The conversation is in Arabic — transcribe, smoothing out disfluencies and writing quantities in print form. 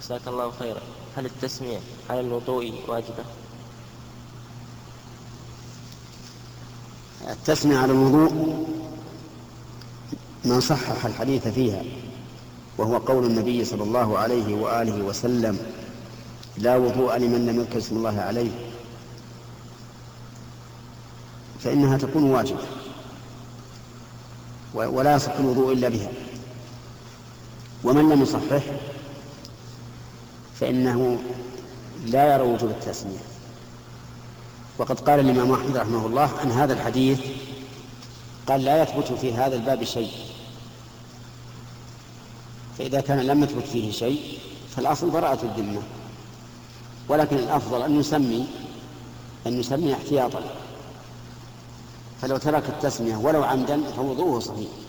جزاك الله خيرا. هل التسمية على الوضوء واجبة؟ التسمية على الوضوء من صحح الحديث فيها، وهو قول النبي صلى الله عليه وآله وسلم: لا وضوء لمن لم يذكر اسم الله عليه، فإنها تكون واجبة ولا يصح الوضوء إلا بها. ومن لم يصحح فإنه لا يرى وجوب التسمية. وقد قال الإمام أحمد رحمه الله عن هذا الحديث، قال: لا يثبت في هذا الباب شيء. فإذا كان لم يثبت فيه شيء فالأصل براءة الذمة، ولكن الأفضل أن نسمي احتياطا، فلو ترك التسمية ولو عمدا فوضوءه صحيح.